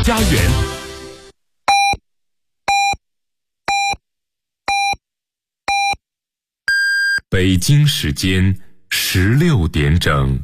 家园。北京时间16点整。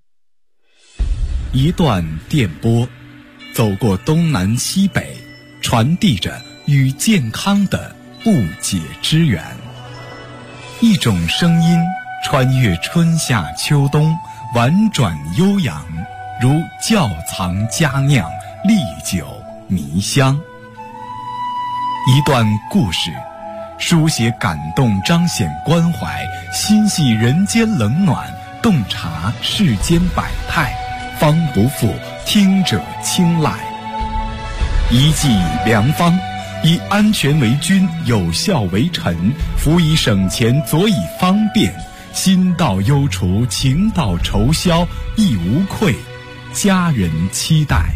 一段电波，走过东南西北，传递着与健康的不解之缘。一种声音穿越春夏秋冬，婉转悠扬，如窖藏佳酿，历久弥香。一段故事，书写感动，彰显关怀，心系人间冷暖，洞察世间百态，方不负听者青睐。一剂良方，以安全为君，有效为臣，辅以省钱，佐以方便，心到忧除，情到愁消，亦无愧家人期待。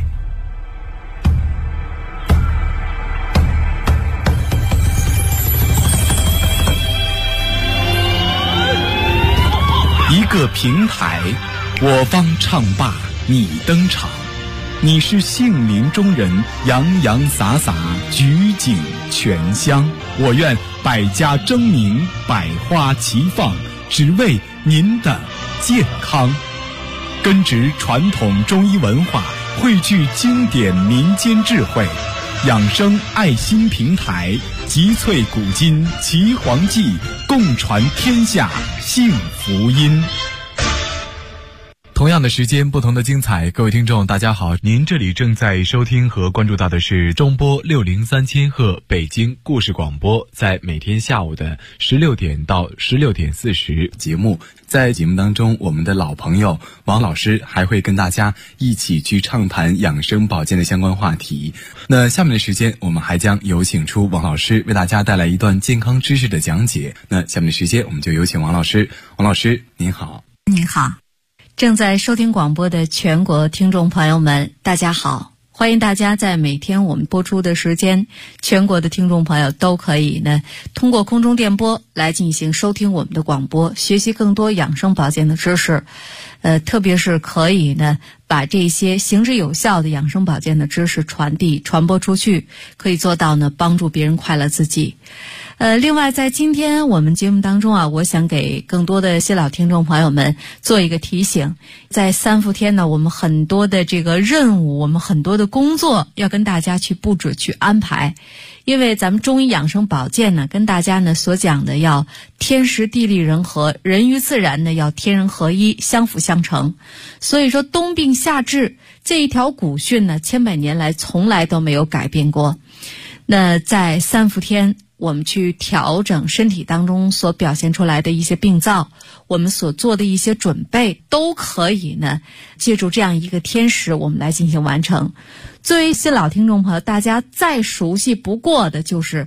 一个平台，我方唱罢你登场，你是杏林中人，洋洋洒洒，举景全香。我愿百家争鸣，百花齐放，只为您的健康。根植传统中医文化，汇聚经典民间智慧，养生爱心平台，集萃古今奇黄记，共传天下幸福音。同样的时间，不同的精彩。各位听众大家好，您这里正在收听和关注到的是中波603千赫北京故事广播，在每天下午的16点到16点40节目。在节目当中，我们的老朋友王老师还会跟大家一起去畅谈养生保健的相关话题。那下面的时间，我们还将有请出王老师为大家带来一段健康知识的讲解。那下面的时间，我们就有请王老师。王老师您好。 您好，正在收听广播的全国听众朋友们，大家好，欢迎大家在每天我们播出的时间，全国的听众朋友都可以呢通过空中电波来进行收听我们的广播，学习更多养生保健的知识，特别是可以呢把这些行之有效的养生保健的知识传播出去，可以做到呢帮助别人快乐自己。另外在今天我们节目当中啊，我想给更多的新老听众朋友们做一个提醒。在3伏天呢，我们很多的这个任务，我们很多的工作要跟大家去布置去安排。因为咱们中医养生保健呢，跟大家呢所讲的要天时地利人和，人与自然呢要天人合一，相辅相成。所以说冬病夏治这一条古训呢，千百年来从来都没有改变过。那在3伏天，我们去调整身体当中所表现出来的一些病灶，我们所做的一些准备，都可以呢借助这样一个天时，我们来进行完成。作为新老听众朋友，大家再熟悉不过的就是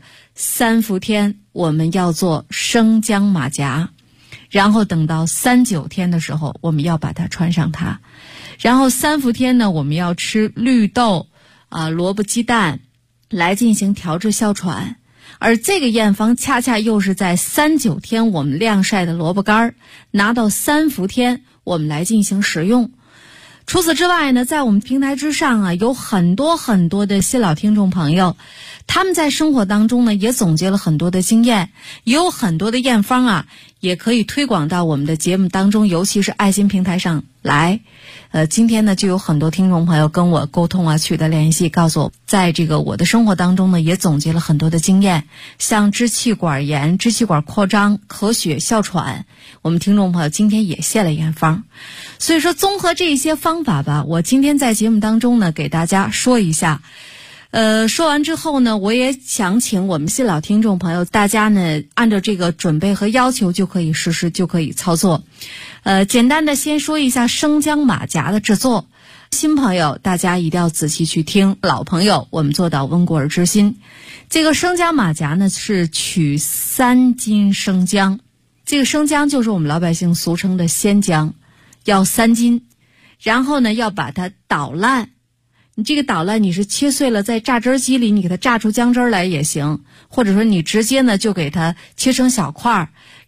3伏天我们要做生姜马甲，然后等到3、9天的时候，我们要把它穿上它。然后3伏天呢，我们要吃绿豆萝卜鸡蛋来进行调治哮喘。而这个验方恰恰又是在3、9天我们晾晒的萝卜干，拿到3伏天我们来进行食用。除此之外呢，在我们平台之上啊，有很多很多的新老听众朋友，他们在生活当中呢也总结了很多的经验，也有很多的验方啊，也可以推广到我们的节目当中，尤其是爱心平台上来。今天呢就有很多听众朋友跟我沟通啊，取得联系，告诉我在这个我的生活当中呢也总结了很多的经验，像支气管炎、支气管扩张、咳血、哮喘，我们听众朋友今天也谢了验方。所以说综合这些方法吧，我今天在节目当中呢给大家说一下。说完之后呢，我也想请我们新老听众朋友，大家呢按照这个准备和要求就可以实施，就可以操作。简单的先说一下生姜马甲的制作。新朋友大家一定要仔细去听，老朋友我们做到温故而知新。这个生姜马甲呢是取3斤生姜，这个生姜就是我们老百姓俗称的鲜姜，要3斤，然后呢要把它捣烂。你这个捣烂，你是切碎了在榨汁机里你给它榨出姜汁来也行，或者说你直接呢就给它切成小块，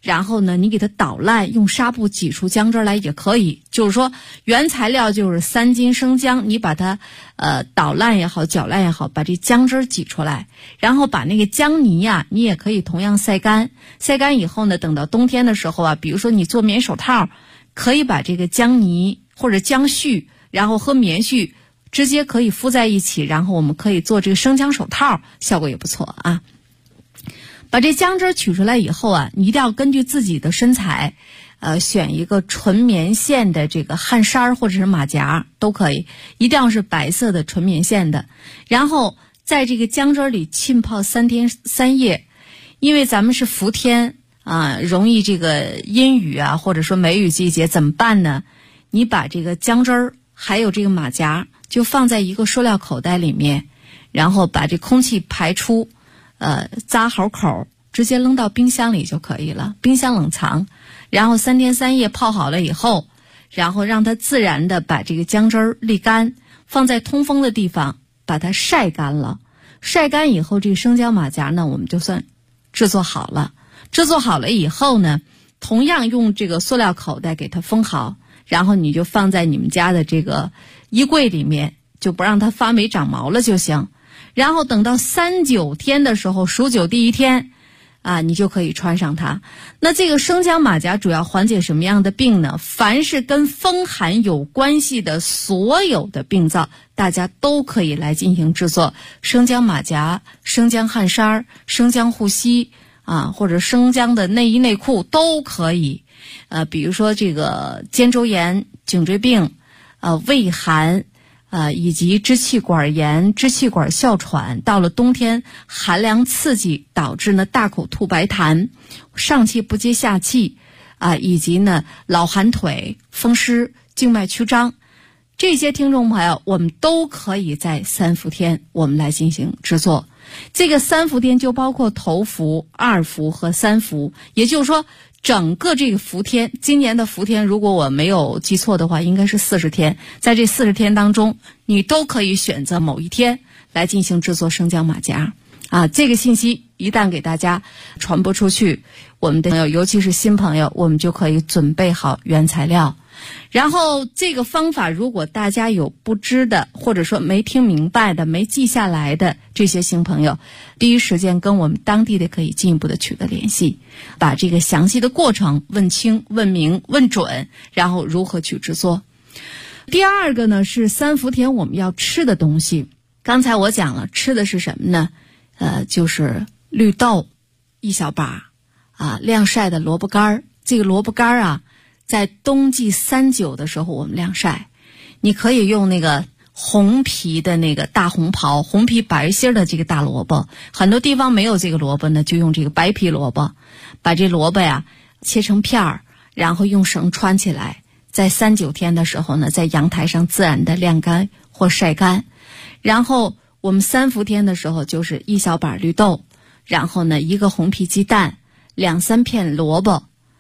然后呢，你给它捣烂，用纱布挤出姜汁来也可以。就是说，原材料就是3斤生姜，你把它捣烂也好，搅烂也好，把这姜汁挤出来，然后把那个姜泥呀，你也可以同样晒干。晒干以后呢，等到冬天的时候啊，比如说你做棉手套，可以把这个姜泥或者姜絮，然后和棉絮直接可以敷在一起，然后我们可以做这个生姜手套，效果也不错啊。把这姜汁取出来以后啊，你一定要根据自己的身材，选一个纯棉线的这个汗衫或者是马甲都可以，一定要是白色的纯棉线的。然后在这个姜汁里浸泡3天3夜，因为咱们是伏天啊，容易这个阴雨啊，或者说梅雨季节怎么办呢？你把这个姜汁儿还有这个马甲就放在一个塑料口袋里面，然后把这空气排出。扎好口，直接扔到冰箱里就可以了，冰箱冷藏。然后3天3夜泡好了以后，然后让它自然的把这个姜汁儿沥干，放在通风的地方，把它晒干了。晒干以后，这个生姜马甲呢，我们就算制作好了。制作好了以后呢，同样用这个塑料口袋给它封好，然后你就放在你们家的这个衣柜里面，就不让它发霉长毛了就行。然后等到39天的时候，数9第1天啊，你就可以穿上它。那这个生姜马甲主要缓解什么样的病呢？凡是跟风寒有关系的所有的病灶，大家都可以来进行制作。生姜马甲、生姜汗衫、生姜护膝啊，或者生姜的内衣内裤都可以。比如说这个肩周炎、颈椎病、胃寒。以及支气管炎、支气管哮喘，到了冬天寒凉刺激导致呢大口吐白痰、上气不接下气以及呢老寒腿、风湿、静脉曲张，这些听众朋友我们都可以在3伏天我们来进行制作。这个3伏天就包括头伏、2伏和3伏，也就是说整个这个伏天，今年的伏天如果我没有记错的话，应该是40天。在这40天当中，你都可以选择某一天来进行制作生姜马甲这个信息一旦给大家传播出去，我们的朋友尤其是新朋友，我们就可以准备好原材料。然后这个方法如果大家有不知的，或者说没听明白的、没记下来的这些新朋友，第一时间跟我们当地的可以进一步的取得联系，把这个详细的过程问清、问明、问准，然后如何去制作。第二个呢是3伏天我们要吃的东西。刚才我讲了，吃的是什么呢？就是绿豆1小把晾晒的萝卜干。这个萝卜干在冬季39的时候我们晾晒，你可以用那个红皮的那个大红袍，红皮白心的这个大萝卜，很多地方没有这个萝卜呢，就用这个白皮萝卜，把这萝卜切成片儿，然后用绳穿起来，在39天的时候呢，在阳台上自然的晾干或晒干。然后我们3伏天的时候就是1小把绿豆，然后呢1个红皮鸡蛋，2、3片萝卜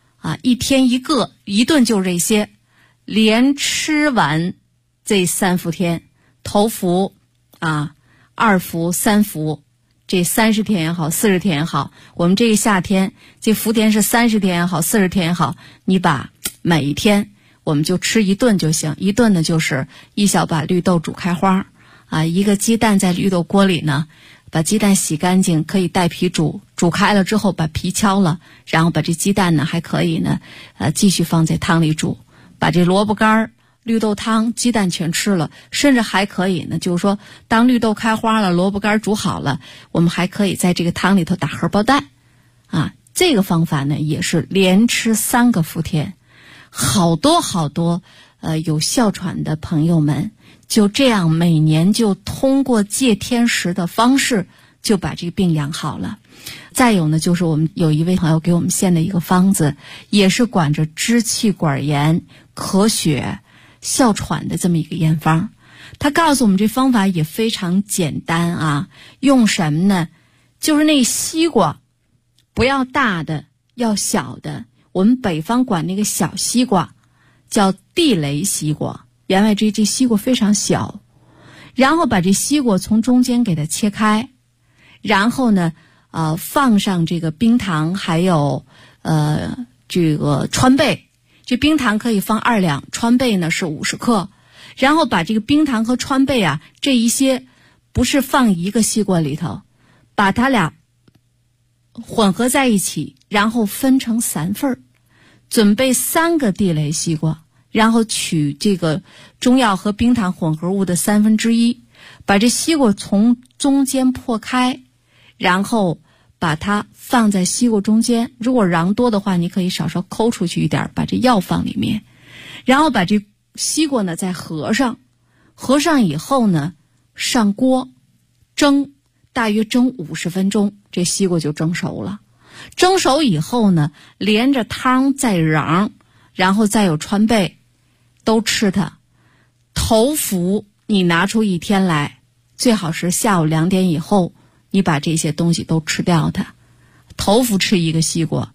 1天1个，一顿就这些，连吃完这3伏天，头伏2伏、3伏，这30天也好，40天也好，我们这个夏天这伏天是30天也好，40天也好，你把每一天我们就吃一顿就行。一顿呢就是1小把绿豆煮开花1个鸡蛋在绿豆锅里呢，把鸡蛋洗干净，可以带皮煮，煮开了之后把皮敲了，然后把这鸡蛋呢还可以呢继续放在汤里煮，把这萝卜干、绿豆汤、鸡蛋全吃了，甚至还可以呢，就是说当绿豆开花了，萝卜干煮好了，我们还可以在这个汤里头打荷包蛋这个方法呢也是连吃3个伏天。好多有哮喘的朋友们就这样每年就通过戒天食的方式就把这个病养好了。再有呢，就是我们有一位朋友给我们献的一个方子，也是管着支气管炎、咳血、哮喘的这么一个验方。他告诉我们这方法也非常简单用什么呢？就是那西瓜，不要大的，要小的。我们北方管那个小西瓜叫地雷西瓜，言外之意这西瓜非常小。然后把这西瓜从中间给它切开，然后呢放上这个冰糖还有这个川贝，这冰糖可以放2两，川贝呢是50克，然后把这个冰糖和川贝啊这一些不是放一个吸管里头，把它俩混合在一起，然后分成3份，准备3个地雷西瓜，然后取这个中药和冰糖混合物的1/3，把这西瓜从中间破开，然后把它放在西瓜中间，如果瓤多的话，你可以稍稍抠出去一点，把这药放里面，然后把这西瓜呢再合上以后呢，上锅蒸，大约蒸50分钟，这西瓜就蒸熟了。蒸熟以后呢，连着汤再瓤，然后再有川贝，都吃它。头伏你拿出1天来，最好是下午2点以后，你把这些东西都吃掉它。头伏吃1个西瓜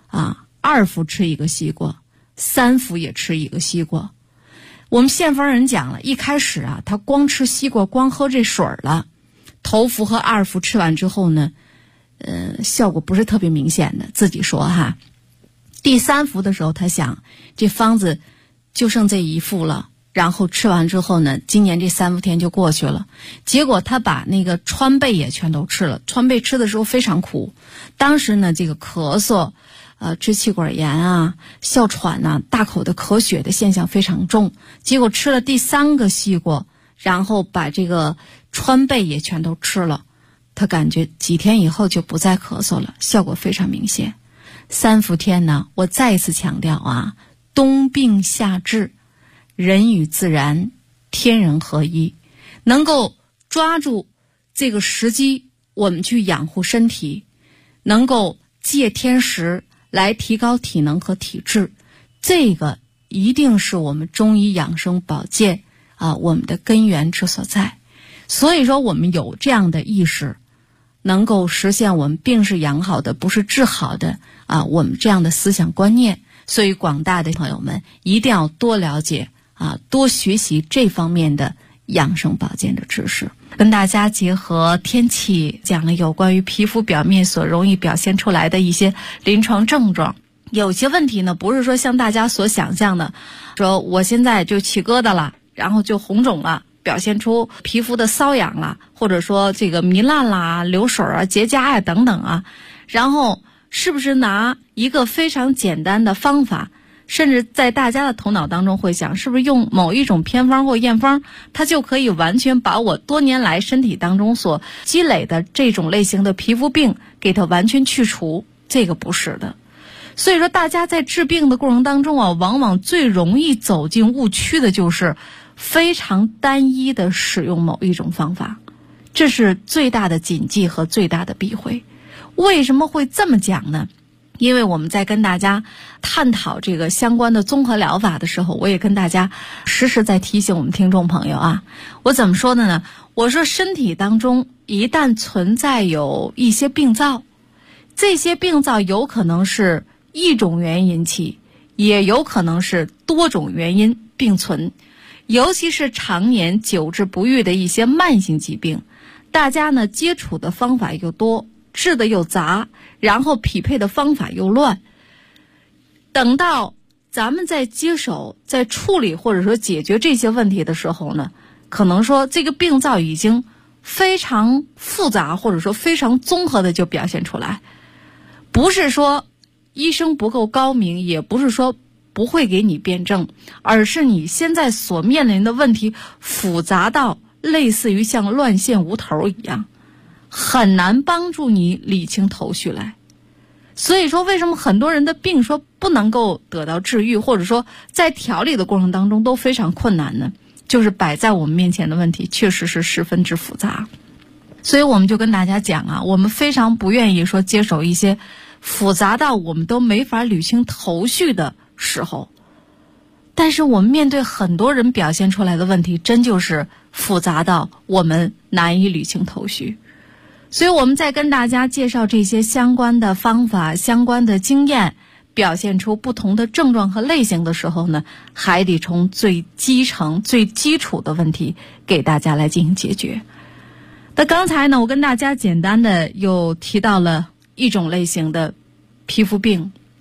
，2伏吃1个西瓜，3伏也吃1个西瓜。我们县方人讲了，一开始啊，他光吃西瓜，光喝这水了。头伏和2伏吃完之后呢，效果不是特别明显的，自己说哈。第3伏的时候，他想这方子就剩这1副了，然后吃完之后呢，今年这3伏天就过去了。结果他把那个川贝也全都吃了，川贝吃的时候非常苦，当时呢这个咳嗽支气管炎啊、哮喘啊、大口的咳血的现象非常重。结果吃了第3个西瓜，然后把这个川贝也全都吃了，他感觉几天以后就不再咳嗽了，效果非常明显。3伏天呢，我再一次强调啊，冬病夏治，人与自然天人合一，能够抓住这个时机，我们去养护身体，能够借天时来提高体能和体质，这个一定是我们中医养生保健我们的根源之所在。所以说我们有这样的意识，能够实现我们病是养好的，不是治好的我们这样的思想观念。所以广大的朋友们一定要多了解多学习这方面的养生保健的知识。跟大家结合天气，讲了有关于皮肤表面所容易表现出来的一些临床症状。有些问题呢，不是说像大家所想象的，说我现在就起疙瘩了，然后就红肿了，表现出皮肤的瘙痒了，或者说这个糜烂啦、流水结痂等等然后是不是拿一个非常简单的方法，甚至在大家的头脑当中会想，是不是用某一种偏方或验方，它就可以完全把我多年来身体当中所积累的这种类型的皮肤病给它完全去除？这个不是的。所以说大家在治病的过程当中往往最容易走进误区的就是非常单一的使用某一种方法，这是最大的谨记和最大的避讳。为什么会这么讲呢？因为我们在跟大家探讨这个相关的综合疗法的时候，我也跟大家时时在提醒我们听众朋友我怎么说的呢？我说身体当中一旦存在有一些病灶，这些病灶有可能是一种原因引起，也有可能是多种原因并存，尤其是常年久治不愈的一些慢性疾病，大家呢接触的方法又多，治的又杂，然后匹配的方法又乱。等到咱们在接手、在处理或者说解决这些问题的时候呢，可能说这个病灶已经非常复杂，或者说非常综合的就表现出来。不是说医生不够高明，也不是说不会给你辩证，而是你现在所面临的问题复杂到类似于像乱线无头一样，很难帮助你理清头绪来。所以说为什么很多人的病说不能够得到治愈，或者说在调理的过程当中都非常困难呢？就是摆在我们面前的问题确实是十分之复杂。所以我们就跟大家讲我们非常不愿意说接手一些复杂到我们都没法捋清头绪的时候，但是我们面对很多人表现出来的问题真就是复杂到我们难以捋清头绪。所以我们在跟大家介绍这些相关的方法、相关的经验，表现出不同的症状和类型的时候呢，还得从最基层、最基础的问题给大家来进行解决。那刚才呢，我跟大家简单的又提到了一种类型的皮肤病，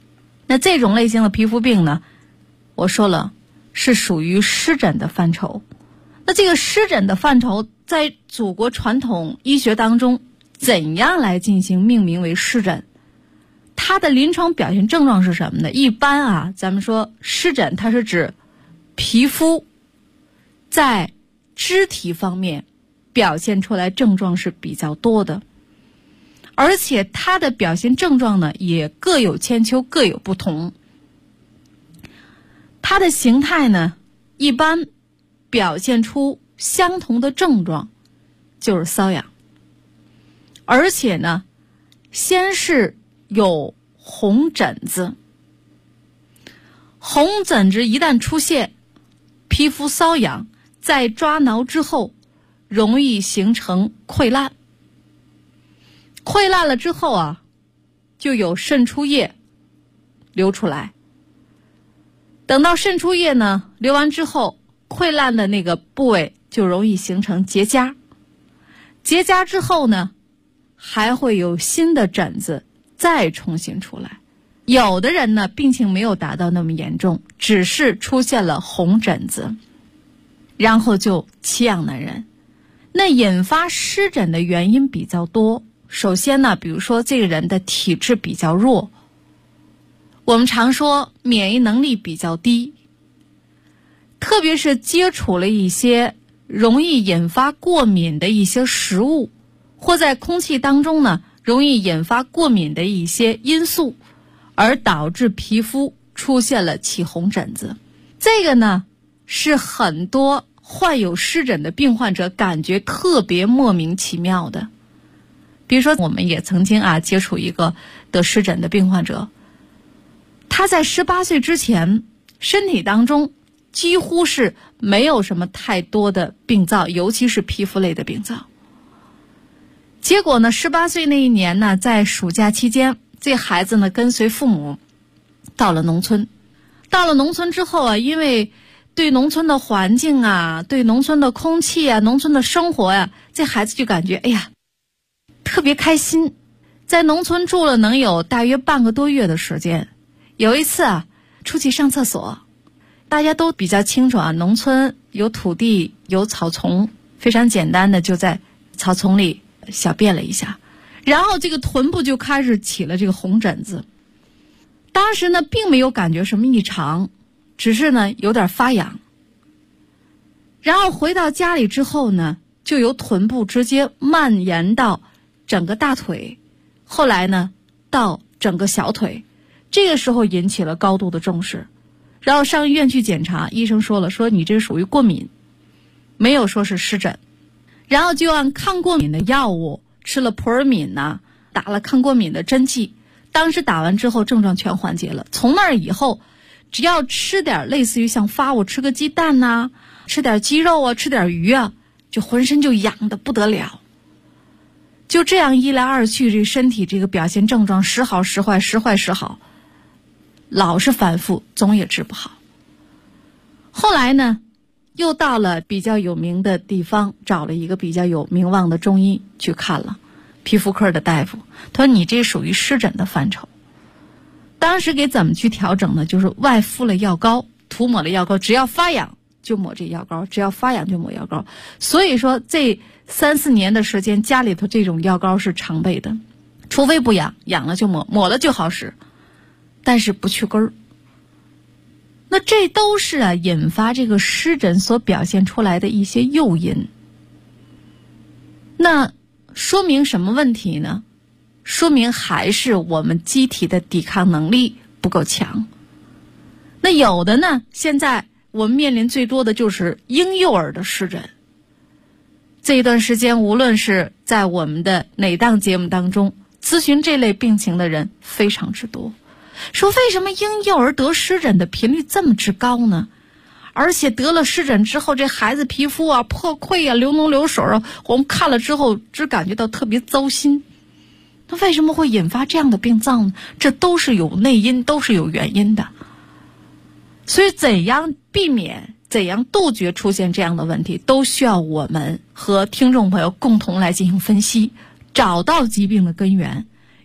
那这种类型的皮肤病呢，我说了是属于湿疹的范畴。那这个湿疹的范畴在祖国传统医学当中怎样来进行命名为湿疹？它的临床表现症状是什么呢？一般咱们说湿疹它是指皮肤在肢体方面表现出来症状是比较多的，而且它的表现症状呢也各有千秋，各有不同。它的形态呢一般表现出相同的症状，就是瘙痒，而且呢先是有红疹子，红疹子一旦出现，皮肤瘙痒，在抓挠之后容易形成溃烂，溃烂了之后就有渗出液流出来。等到渗出液呢流完之后，溃烂的那个部位就容易形成结痂，结痂之后呢还会有新的疹子再重新出来。有的人呢病情没有达到那么严重，只是出现了红疹子，然后就奇痒难忍。那引发湿疹的原因比较多，首先呢比如说这个人的体质比较弱，我们常说免疫能力比较低，特别是接触了一些容易引发过敏的一些食物，或在空气当中呢容易引发过敏的一些因素，而导致皮肤出现了起红疹子。这个呢是很多患有湿疹的病患者感觉特别莫名其妙的。比如说我们也曾经接触一个得湿疹的病患者，他在18岁之前身体当中几乎是没有什么太多的病灶，尤其是皮肤类的病灶。结果呢18岁那一年呢，在暑假期间，这孩子呢跟随父母到了农村。到了农村之后因为对农村的环境对农村的空气农村的生活这孩子就感觉特别开心。在农村住了能有大约半个多月的时间。有一次出去上厕所，大家都比较清楚农村有土地有草丛，非常简单的就在草丛里小便了一下，然后这个臀部就开始起了这个红疹子。当时呢并没有感觉什么异常，只是呢有点发痒。然后回到家里之后呢，就由臀部直接蔓延到整个大腿，后来呢到整个小腿。这个时候引起了高度的重视，然后上医院去检查，医生说你这属于过敏，没有说是湿疹。然后就按抗过敏的药物吃了普尔敏打了抗过敏的针剂，当时打完之后症状全缓解了。从那儿以后，只要吃点类似于像发物，吃个鸡蛋吃点鸡肉吃点鱼就浑身就痒得不得了。就这样一来二去，这身体这个表现症状时好时坏，时坏时好，老是反复，总也治不好。后来呢又到了比较有名的地方，找了一个比较有名望的中医去看了，皮肤科的大夫，他说你这属于湿疹的范畴。当时给怎么去调整呢？就是外敷了药膏，涂抹了药膏，只要发痒就抹这药膏，只要发痒就抹药膏。所以说这3-4年的时间，家里头这种药膏是常备的，除非不痒，痒了就抹，抹了就好使，但是不去根儿。那这都是引发这个湿疹所表现出来的一些诱因。那说明什么问题呢？说明还是我们机体的抵抗能力不够强。那有的呢，现在我们面临最多的就是婴幼儿的湿疹。这一段时间无论是在我们的哪档节目当中，咨询这类病情的人非常之多。说为什么婴幼儿得湿疹的频率这么之高呢？而且得了湿疹之后，这孩子皮肤破溃流脓流水我们看了之后只感觉到特别糟心。那为什么会引发这样的病灶呢？这都是有内因，都是有原因的。所以怎样避免，怎样杜绝出现这样的问题，都需要我们和听众朋友共同来进行分析，找到疾病的根源，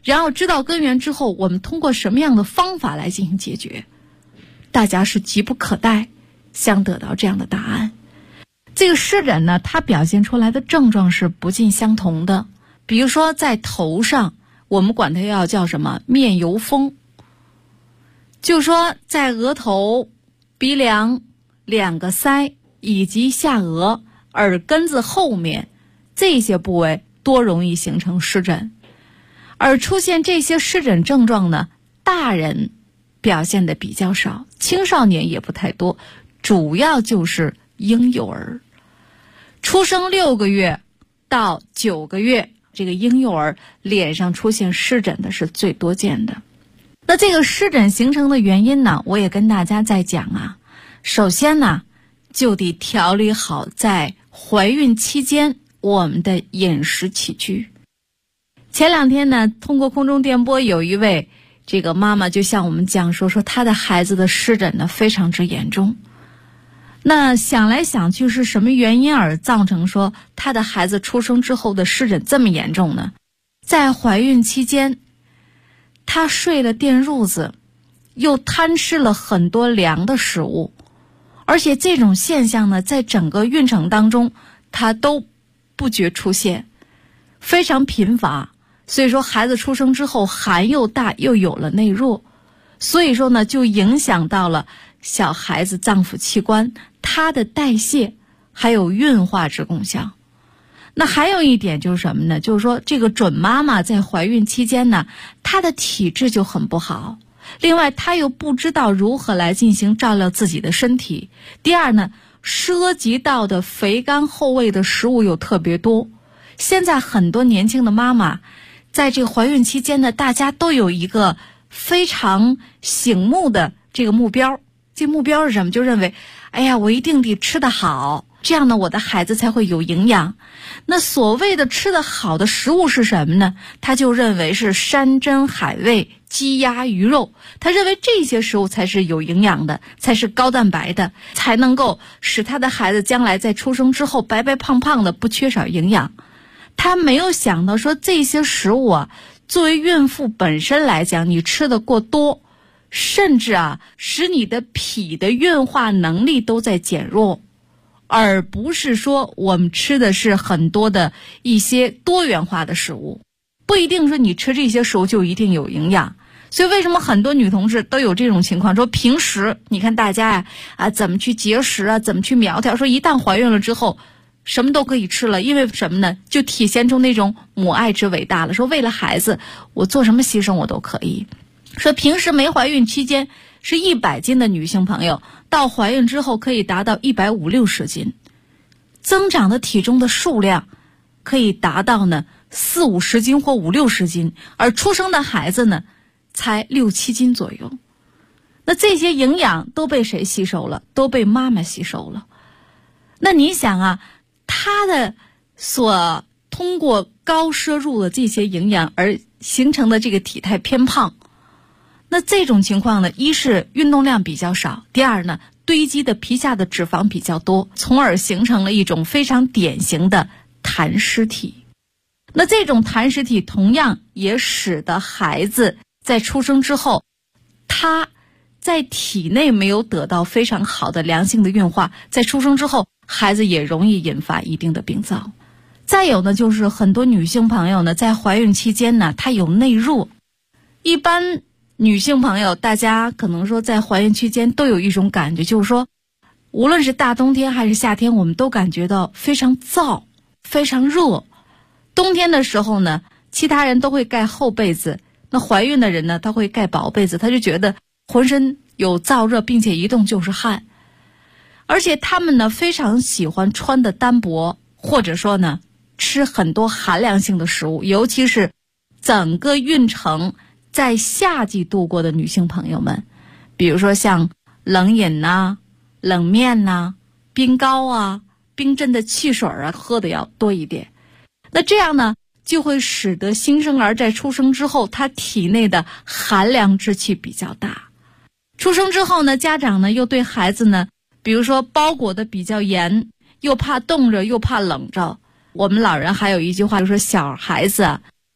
然后知道根源之后，我们通过什么样的方法来进行解决？大家是急不可待想得到这样的答案。这个湿疹呢，它表现出来的症状是不尽相同的。比如说在头上，我们管它要叫什么面油风，就说在额头、鼻梁、两个腮以及下颚、耳根子后面这些部位多容易形成湿疹。而出现这些湿疹症状呢，大人表现的比较少，青少年也不太多，主要就是婴幼儿。出生6个月到9个月，这个婴幼儿脸上出现湿疹的是最多见的。那这个湿疹形成的原因呢，我也跟大家在讲啊。首先呢，就得调理好在怀孕期间我们的饮食起居。前2天呢，通过空中电波，有一位这个妈妈就向我们讲说她的孩子的湿疹呢非常之严重。那想来想去，是什么原因而造成说她的孩子出生之后的湿疹这么严重呢？在怀孕期间，她睡了电褥子，又贪吃了很多凉的食物，而且这种现象呢，在整个孕程当中她都不觉出现，非常频繁。所以说孩子出生之后寒又大，又有了内弱，所以说呢就影响到了小孩子脏腑器官它的代谢还有运化之功效。那还有一点就是什么呢？就是说这个准妈妈在怀孕期间呢，她的体质就很不好，另外她又不知道如何来进行照料自己的身体。第二呢，涉及到的肥甘厚味的食物又特别多。现在很多年轻的妈妈在这个怀孕期间呢，大家都有一个非常醒目的这个目标。这目标是什么？就认为哎呀，我一定得吃得好，这样呢我的孩子才会有营养。那所谓的吃得好的食物是什么呢？他就认为是山珍海味、鸡鸭鱼肉，他认为这些食物才是有营养的，才是高蛋白的，才能够使他的孩子将来在出生之后白白胖胖的，不缺少营养。他没有想到说这些食物啊，作为孕妇本身来讲，你吃的过多，甚至使你的脾的运化能力都在减弱，而不是说我们吃的是很多的一些多元化的食物，不一定说你吃这些食物就一定有营养。所以为什么很多女同志都有这种情况，说平时你看大家怎么去节食怎么去苗条，说一旦怀孕了之后什么都可以吃了，因为什么呢？就体现出那种母爱之伟大了，说为了孩子我做什么牺牲我都可以。说平时没怀孕期间是100斤的女性朋友，到怀孕之后可以达到150-160斤，增长的体重的数量可以达到呢40-50斤或50-60斤，而出生的孩子呢才6-7斤左右。那这些营养都被谁吸收了？都被妈妈吸收了。那你想他的所通过高摄入的这些营养而形成的这个体态偏胖，那这种情况呢，一是运动量比较少，第二呢，堆积的皮下的脂肪比较多，从而形成了一种非常典型的痰湿体。那这种痰湿体同样也使得孩子在出生之后，他在体内没有得到非常好的良性的运化，在出生之后孩子也容易引发一定的病灶。再有呢，就是很多女性朋友呢，在怀孕期间呢，她有内弱。一般女性朋友，大家可能说在怀孕期间都有一种感觉，就是说无论是大冬天还是夏天，我们都感觉到非常燥，非常热。冬天的时候呢，其他人都会盖厚被子，那怀孕的人呢，他会盖薄被子，他就觉得浑身有燥热，并且一动就是汗。而且他们呢，非常喜欢穿的单薄，或者说呢，吃很多寒凉性的食物，尤其是整个孕程在夏季度过的女性朋友们，比如说像冷饮冷面冰糕冰镇的汽水喝的要多一点。那这样呢，就会使得新生儿在出生之后，他体内的寒凉之气比较大。出生之后呢，家长呢又对孩子呢，比如说包裹的比较严，又怕冻着又怕冷着。我们老人还有一句话，就说小孩子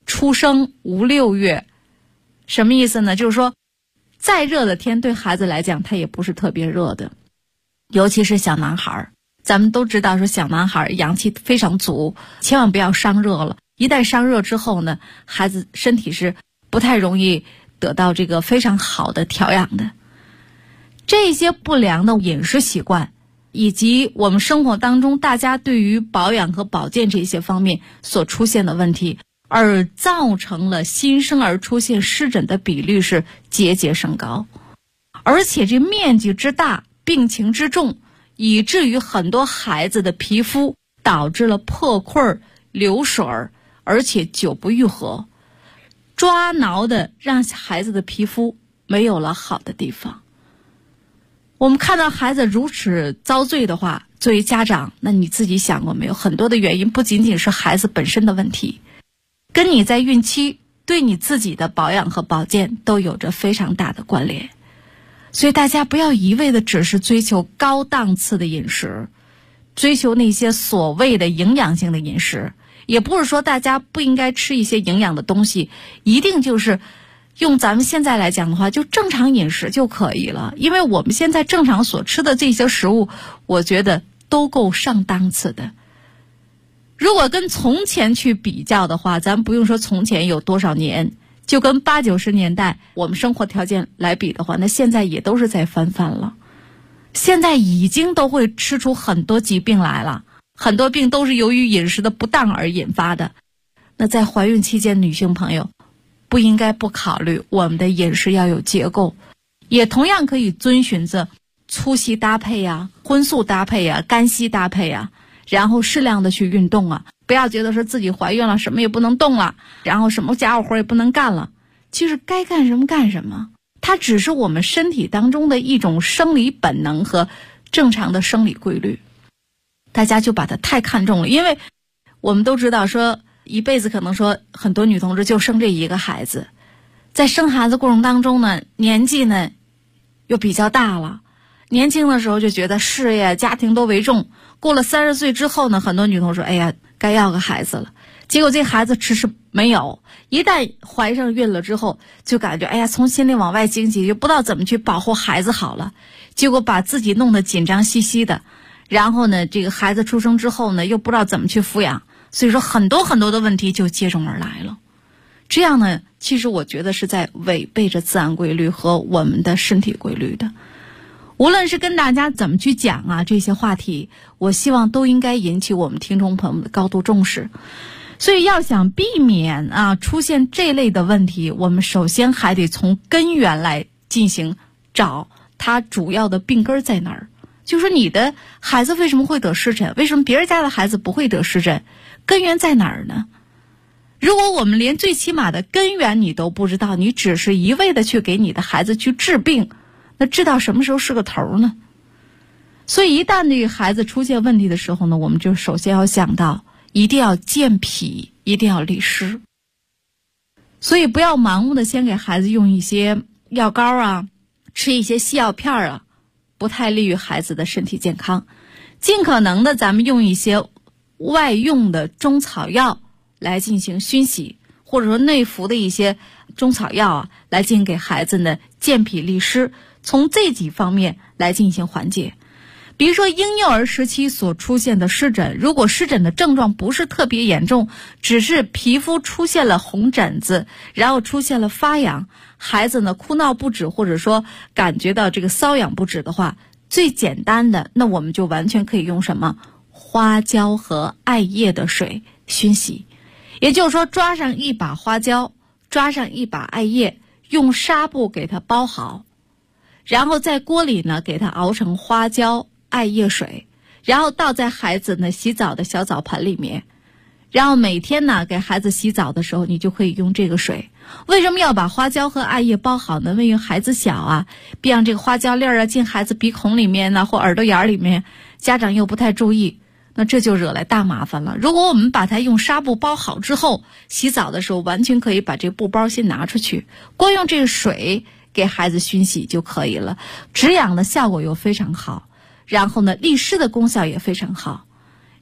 出生5、6月，什么意思呢？就是说再热的天对孩子来讲它也不是特别热的，尤其是小男孩，咱们都知道说小男孩阳气非常足，千万不要伤热了，一旦伤热之后呢，孩子身体是不太容易得到这个非常好的调养的。这些不良的饮食习惯以及我们生活当中大家对于保养和保健这些方面所出现的问题，而造成了新生儿出现湿疹的比率是节节升高，而且这面积之大，病情之重，以至于很多孩子的皮肤导致了破溃、流水，而且久不愈合，抓挠的让孩子的皮肤没有了好的地方。我们看到孩子如此遭罪的话，作为家长，那你自己想过没有？很多的原因不仅仅是孩子本身的问题，跟你在孕期对你自己的保养和保健都有着非常大的关联。所以大家不要一味的只是追求高档次的饮食，追求那些所谓的营养性的饮食，也不是说大家不应该吃一些营养的东西，一定就是用咱们现在来讲的话，就正常饮食就可以了。因为我们现在正常所吃的这些食物，我觉得都够上档次的。如果跟从前去比较的话，咱不用说从前有多少年，就跟80、90年代我们生活条件来比的话，那现在也都是在翻番了。现在已经都会吃出很多疾病来了，很多病都是由于饮食的不当而引发的。那在怀孕期间，女性朋友不应该不考虑我们的饮食要有结构，也同样可以遵循着粗细搭配呀、荤素搭配呀、干稀搭配呀，然后适量的去运动啊，不要觉得说自己怀孕了什么也不能动了，然后什么家务活也不能干了。其实该干什么干什么，它只是我们身体当中的一种生理本能和正常的生理规律，大家就把它太看重了。因为我们都知道说一辈子可能说很多女同志就生这一个孩子，在生孩子过程当中呢，年纪呢又比较大了，年轻的时候就觉得事业家庭都为重，过了30岁之后呢，很多女同志说哎呀该要个孩子了，结果这孩子迟迟没有，一旦怀上孕了之后，就感觉哎呀从心里往外经济就不知道怎么去保护孩子好了，结果把自己弄得紧张兮兮的，然后呢这个孩子出生之后呢又不知道怎么去抚养，所以说很多的问题就接踵而来了。这样呢其实我觉得是在违背着自然规律和我们的身体规律的。无论是跟大家怎么去讲啊，这些话题我希望都应该引起我们听众朋友们的高度重视。所以要想避免出现这类的问题，我们首先还得从根源来进行找它主要的病根在哪儿。就是你的孩子为什么会得湿疹，为什么别人家的孩子不会得湿疹，根源在哪儿呢？如果我们连最起码的根源你都不知道，你只是一味的去给你的孩子去治病，那治到什么时候是个头呢？所以一旦这个孩子出现问题的时候呢，我们就首先要想到一定要健脾，一定要利湿。所以不要盲目的先给孩子用一些药膏啊，吃一些西药片啊，不太利于孩子的身体健康。尽可能的咱们用一些外用的中草药来进行熏洗，或者说内服的一些中草药啊，来进行给孩子呢健脾利湿，从这几方面来进行缓解。比如说婴幼儿时期所出现的湿疹，如果湿疹的症状不是特别严重，只是皮肤出现了红疹子，然后出现了发痒，孩子呢哭闹不止，或者说感觉到这个瘙痒不止的话，最简单的那我们就完全可以用什么花椒和艾叶的水熏洗。也就是说抓上一把花椒，抓上一把艾叶，用纱布给它包好，然后在锅里呢给它熬成花椒艾叶水，然后倒在孩子呢洗澡的小澡盆里面，然后每天呢给孩子洗澡的时候你就可以用这个水。为什么要把花椒和艾叶包好呢？因为孩子小啊，别让这个花椒粒儿进孩子鼻孔里面或耳朵眼里面，家长又不太注意，那这就惹来大麻烦了。如果我们把它用纱布包好之后，洗澡的时候完全可以把这个布包先拿出去，光用这个水给孩子熏洗就可以了，止痒的效果又非常好，然后呢利湿的功效也非常好。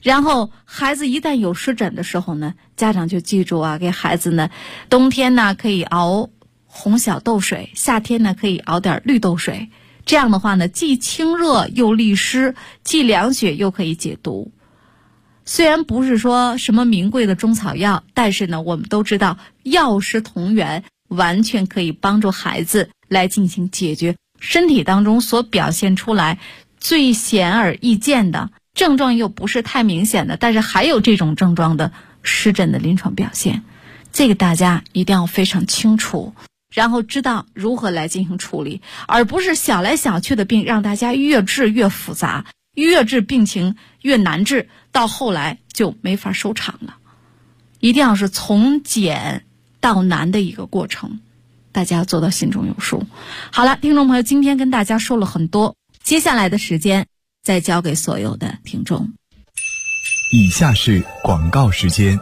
然后孩子一旦有湿疹的时候呢，家长就记住啊，给孩子呢，冬天呢可以熬红小豆水，夏天呢可以熬点绿豆水。这样的话呢，既清热又利湿，既凉血又可以解毒。虽然不是说什么名贵的中草药，但是呢，我们都知道药食同源，完全可以帮助孩子来进行解决身体当中所表现出来最显而易见的症状，又不是太明显的，但是还有这种症状的湿疹的临床表现。这个大家一定要非常清楚，然后知道如何来进行处理，而不是小来小去的病让大家越治越复杂，越治病情越难治，到后来就没法收场了。一定要是从简到难的一个过程，大家要做到心中有数。好了，听众朋友，今天跟大家说了很多，接下来的时间再交给所有的听众。 以下是广告时间。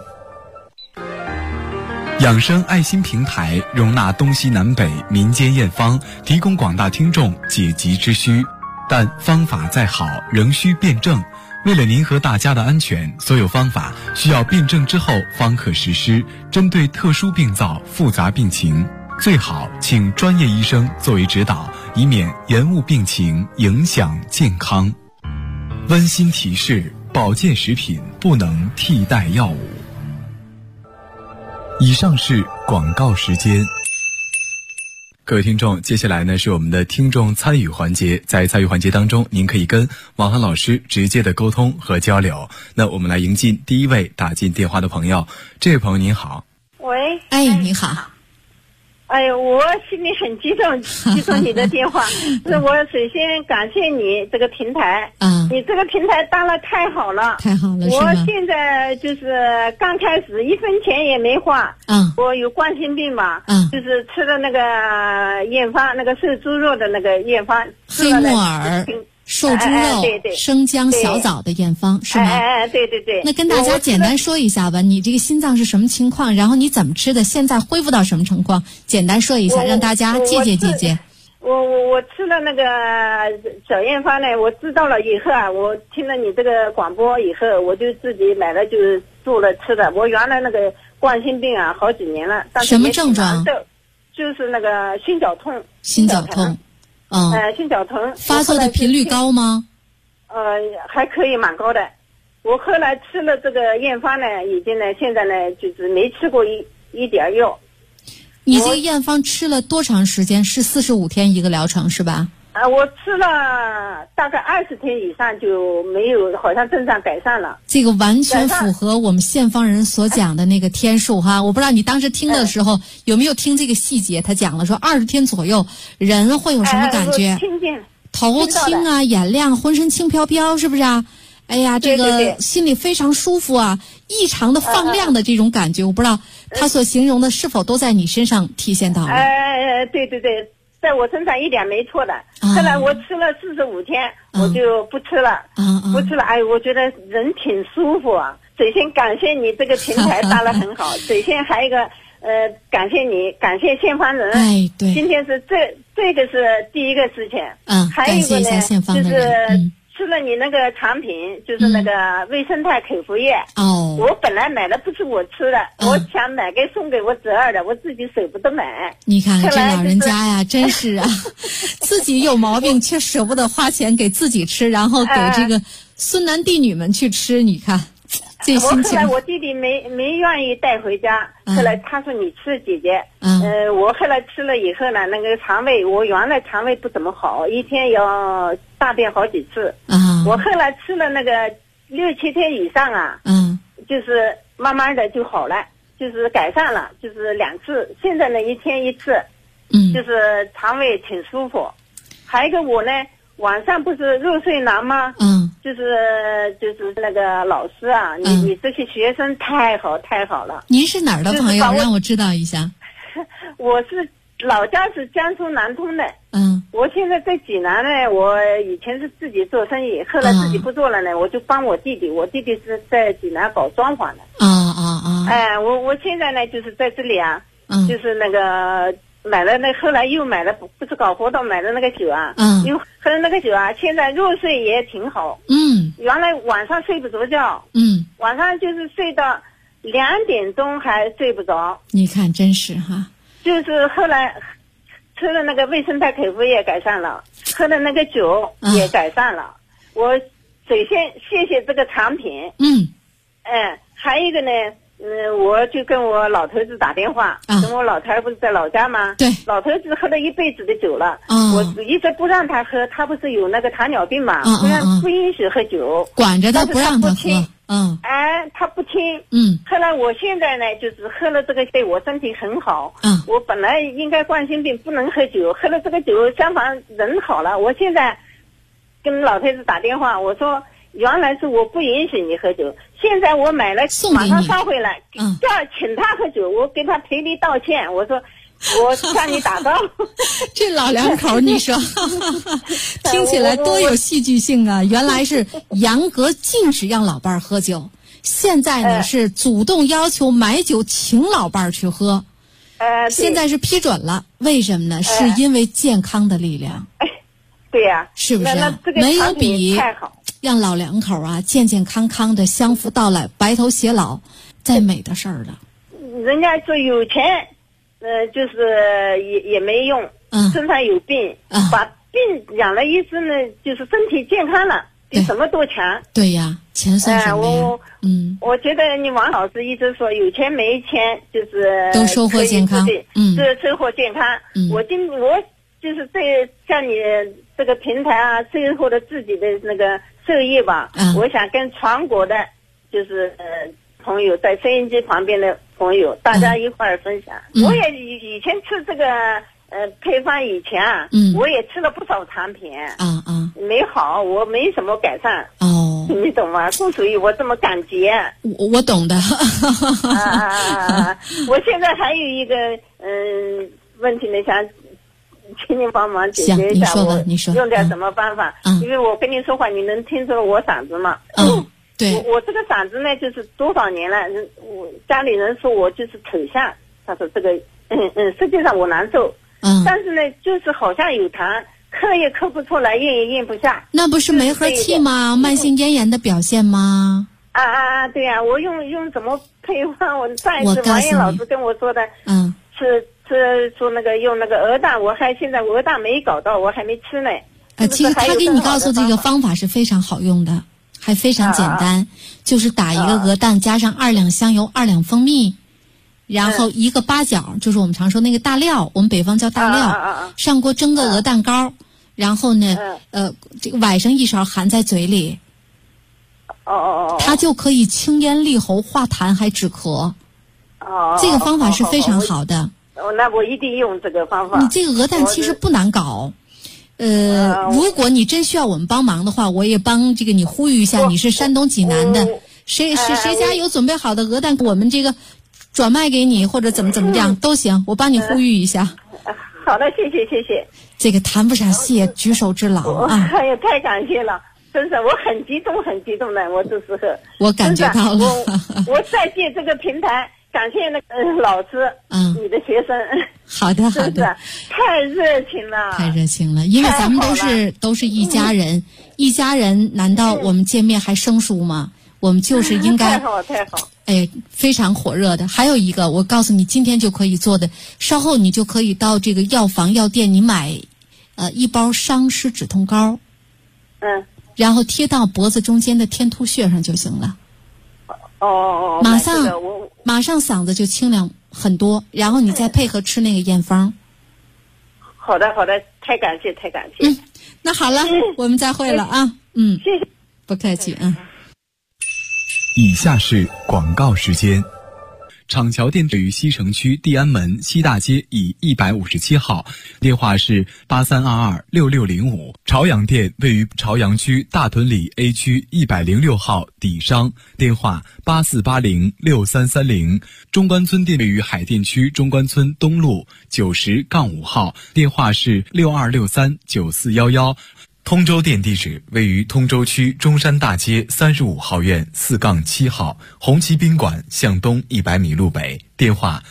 养生爱心平台容纳东西南北民间验方，提供广大听众解急之需，但方法再好仍需辩证。为了您和大家的安全，所有方法需要辩证之后方可实施，针对特殊病灶、复杂病情，最好请专业医生作为指导，以免延误病情，影响健康。温馨提示：保健食品不能替代药物。以上是广告时间。各位听众，接下来呢是我们的听众参与环节。在参与环节当中，您可以跟王涵老师直接的沟通和交流。那我们来迎进第一位打进电话的朋友。这位朋友您好。 喂。 哎，你好。 哎呦，我心里很激动，接受你的电话。是我首先感谢你这个平台，你这个平台搭了太好了， 太好了， 我现在就是刚开始1分钱也没花，我有冠心病嘛，就是吃了那个验方，那个瘦猪肉的那个验方， 黑木耳。瘦猪肉、生姜、小枣的验方是吗？ 对对对。 那跟大家简单说一下吧，你这个心脏是什么情况？然后你怎么吃的？现在恢复到什么情况？简单说一下，让大家借鉴。 我吃了那个小验方呢，我知道了以后啊，我听了你这个广播以后，我就自己买了就做了吃的。我原来那个冠心病啊，好几年了，但是什么症状？ 就是那个心绞痛。 心绞痛。 心绞疼发作的频率高吗？ 还可以，蛮高的。我后来吃了这个验方呢，已经呢，现在呢就是没吃过一点药。 你这个验方吃了多长时间？是45天一个疗程是吧？ 我吃了大概20天以上就没有，好像症状改善了。 这个完全符合我们县方人所讲的那个天数哈。我不知道你当时听的时候有没有听这个细节，他讲了说20天左右人会有什么感觉？ 听见。 头轻啊，眼亮，浑身轻飘飘，是不是啊？哎呀，这个心里非常舒服啊，异常的放亮的这种感觉，我不知道他所形容的是否都在你身上体现到了。 对对对。在我身上一点没错的。后来我吃了45天，我就不吃了，不吃了。哎，我觉得人挺舒服啊。首先感谢你这个平台搭得很好，首先还有一个感谢你，感谢县方人。 哎，对， 今天是这个是第一个事情。还有一个呢， 就是吃了你那个产品，就是那个胃生态口服液。我本来买的不是我吃的，我想买给送给我侄儿的，我自己舍不得买。 你看这老人家呀，真是啊，自己有毛病却舍不得花钱给自己吃，然后给这个孙男弟女们去吃，你看这心情。 后来我弟弟没愿意带回家，后来他说你吃姐姐。我后来吃了以后呢，那个肠胃，我原来肠胃不怎么好，一天要大便好几次。我后来吃了那个6、7天以上啊，就是慢慢的就好了，就是改善了，就是2次，现在呢1天1次，就是肠胃挺舒服。还有一个我呢，晚上不是入睡难吗？就是那个老师啊，你这些学生太好了。 您是哪儿的朋友？让我知道一下。 我是老家是江苏南通的。我现在在济南呢，我以前是自己做生意，后来自己不做了呢，我就帮我弟弟是在济南搞装潢的。我现在呢就是在这里啊，就是那个买了后来又买了，不是搞活动买的那个酒啊，又喝了那个酒啊，现在入睡也挺好。原来晚上睡不着觉，晚上就是睡到2点钟还睡不着。 你看真是哈。 就是后来吃了那个胃生态口服也改善了，喝了那个酒也改善了。我首先谢谢这个产品。还有一个呢，我就跟我老头子打电话，跟我老太不是在老家吗？ 对， 老头子喝了一辈子的酒了，我一直不让他喝，他不是有那个糖尿病嘛，不允许喝酒， 管着他不让他喝。 他不听。后来我现在呢，就是喝了这个对我身体很好。我本来应该冠心病不能喝酒，喝了这个酒相反人好了。我现在跟老太子打电话，我说原来是我不允许你喝酒，现在我买了马上捎回来，叫请他喝酒，我给他赔礼道歉，我说我向你打招呼。 这老两口你说听起来多有戏剧性啊。原来是严格禁止让老伴儿喝酒，现在呢是主动要求买酒请老伴儿去喝。现在是批准了，为什么呢？是因为健康的力量。 对呀， 是不是啊？ 没有比让老两口啊健健康康的相扶到老，白头偕老再美的事儿了。 人家说有钱就是也没用，身上有病，把病养了一身呢，就是身体健康了，比什么都强。 对呀，钱算什么呀？ 我觉得你王老师一直说有钱没钱就是都收获健康， 这收获健康。我就是像你这个平台啊，收获了自己的那个受益吧。我想跟全国的，就是朋友在收音机旁边的朋友，大家一块儿分享。我也以前吃这个配方以前啊，我也吃了不少产品没好，我没什么改善。你懂吗？不属于我这么感激。 我懂的。 我现在还有一个问题呢，想请你帮忙解决一下， 你说用点什么办法？因为我跟你说话，你能听出我嗓子吗？ 对， 我这个嗓子呢，就是多少年了，我家里人说我就是丑相，他说这个实际上我难受，但是呢，就是好像有痰，咳也咳不出来，咽也咽不下。那不是没和气吗？ 慢性咽炎的表现吗？ 对呀，我用什么配方？我上一次王艳老师跟我说的，是说那个用那个鹅蛋，我还现在鹅蛋没搞到，我还没吃呢。 其实他给你告诉这个方法是非常好用的，还非常简单，就是打一个鹅蛋，加上2两香油、2两蜂蜜，然后1个八角，就是我们常说那个大料，我们北方叫大料，上锅蒸个鹅蛋糕，然后呢，这个崴上1勺含在嘴里，它就可以清咽利喉、化痰还止咳。这个方法是非常好的。 那我一定用这个方法。 你这个鹅蛋其实不难搞。如果你真需要我们帮忙的话，我也帮这个你呼吁一下。你是山东济南的，谁家有准备好的鹅蛋，我们这个转卖给你，或者怎么样都行，我帮你呼吁一下。 好的，谢谢。 这个谈不上谢，举手之劳啊！ 哎呀，太感谢了，真是我很激动的，我这时候我感觉到了。 我再借这个平台。感谢那个老师，你的学生。 好的， 太热情了， 因为咱们都是一家人，一家人难道我们见面还生疏吗？我们就是应该太好， 非常火热的。还有一个，我告诉你，今天就可以做的，稍后你就可以到这个药房药店，你买1包伤湿止痛膏，然后贴到脖子中间的天突穴上就行了。马上嗓子就清凉很多，然后你再配合吃那个验方。 好的，太感谢。 那好了，我们再会了啊。 谢谢， 不客气。 以下是广告时间。厂桥店位于西城区地安门西大街以157号，电话是83226605。朝阳店位于朝阳区大屯里 A 区106号底商，电话84806330。中关村店位于海淀区中关村东路90-5号，电话是62639411。 通州店地址位于通州区中山大街35号院4-7号，红旗宾馆向东100米路北，电话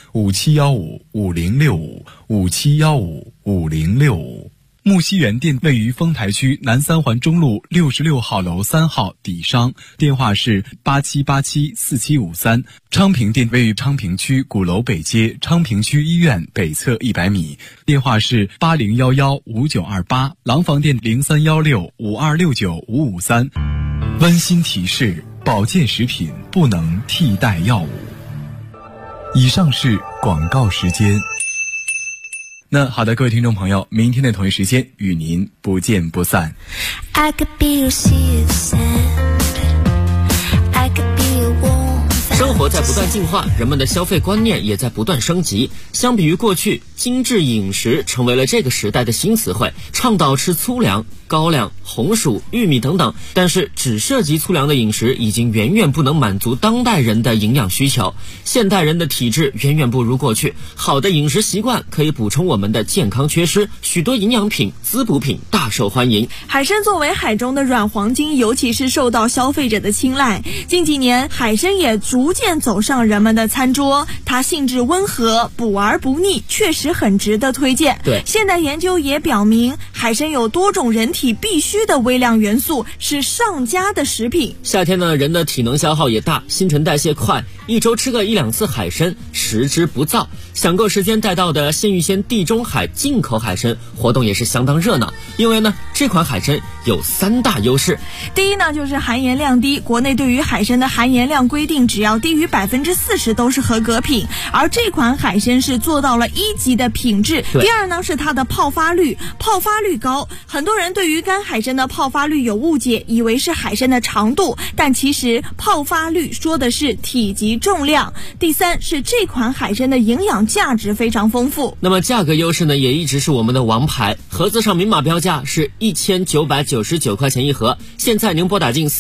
57155065，57155065。木樨园店位于丰台区南三环中路66号楼3号底商，电话是87874753。昌平店位于昌平区鼓楼北街昌平区医院北侧100米，电话是80115928。廊坊店031652695553。温馨提示：保健食品不能替代药物。以上是广告时间。那好的，各位听众朋友，明天的同一时间与您不见不散。 生活在不断进化，人们的消费观念也在不断升级。相比于过去，精致饮食成为了这个时代的新词汇，倡导吃粗粮、高粱、红薯、玉米等等，但是只涉及粗粮的饮食已经远远不能满足当代人的营养需求。现代人的体质远远不如过去，好的饮食习惯可以补充我们的健康缺失，许多营养品、滋补品大受欢迎。 海参作为海中的软黄金，尤其是受到消费者的青睐。近几年，海参也逐渐走上人们的餐桌，它性质温和，补而不腻，确实很值得推荐。 对， 现代研究也表明，海参有多种人体必需的微量元素，是上佳的食品。 夏天呢，人的体能消耗也大，新陈代谢快，一周吃个1-2次海参，食之不燥。想购时间带到的鲜芋仙地中海进口海参活动也是相当热闹，因为呢，这款海参有3大优势。 第一呢，就是含盐量低，国内对于海参的含盐量规定，只要低于40%都是合格品，而这款海参是做到了1级的品质。第二呢，是它的泡发率高，很多人对于干海参的泡发率有误解，以为是海参的长度，但其实泡发率说的是体积重量。第三是这款海参的营养价值非常丰富。 那么价格优势呢，也一直是我们的王牌，盒子上明码标价是1999块钱一盒，现在您拨打进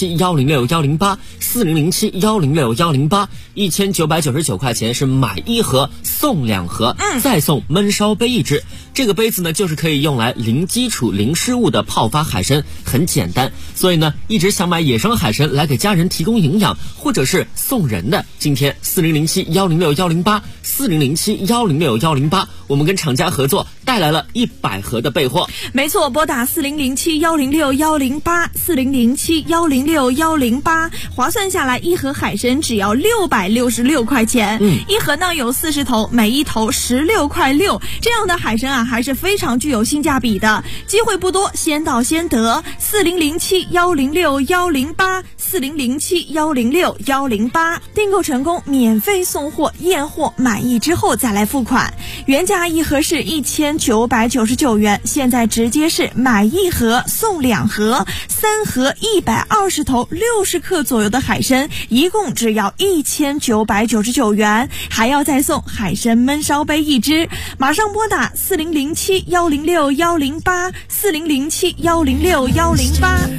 4007-106-108，4007-106-108，1999块钱是买1盒送2盒，再送焖烧杯1只。这个杯子呢，就是可以用来零基础零失误的泡发海参，很简单。所以呢，一直想买野生海参来给家人提供营养，或者是送人的，今天4007-106-108，4007-106-108，我们跟厂家合作，带来了100盒的备货。 没错，拨打4007-106-108，4007-106-108，划算下来1盒海参只要666块钱。1盒呢有40头，每1头16块6，这样的海参啊，还是非常具有性价比的。机会不多，先到先得。4007-106-108，4007-106-108，订购成功免费送货，验货满意之后再来付款。原价1盒是1999元，现在直接是买1盒送2盒，3盒120头60克左右的海参，一共只要1999元，还要再送海参焖烧杯1只。马上拨打4007-106-108，4007-106-108。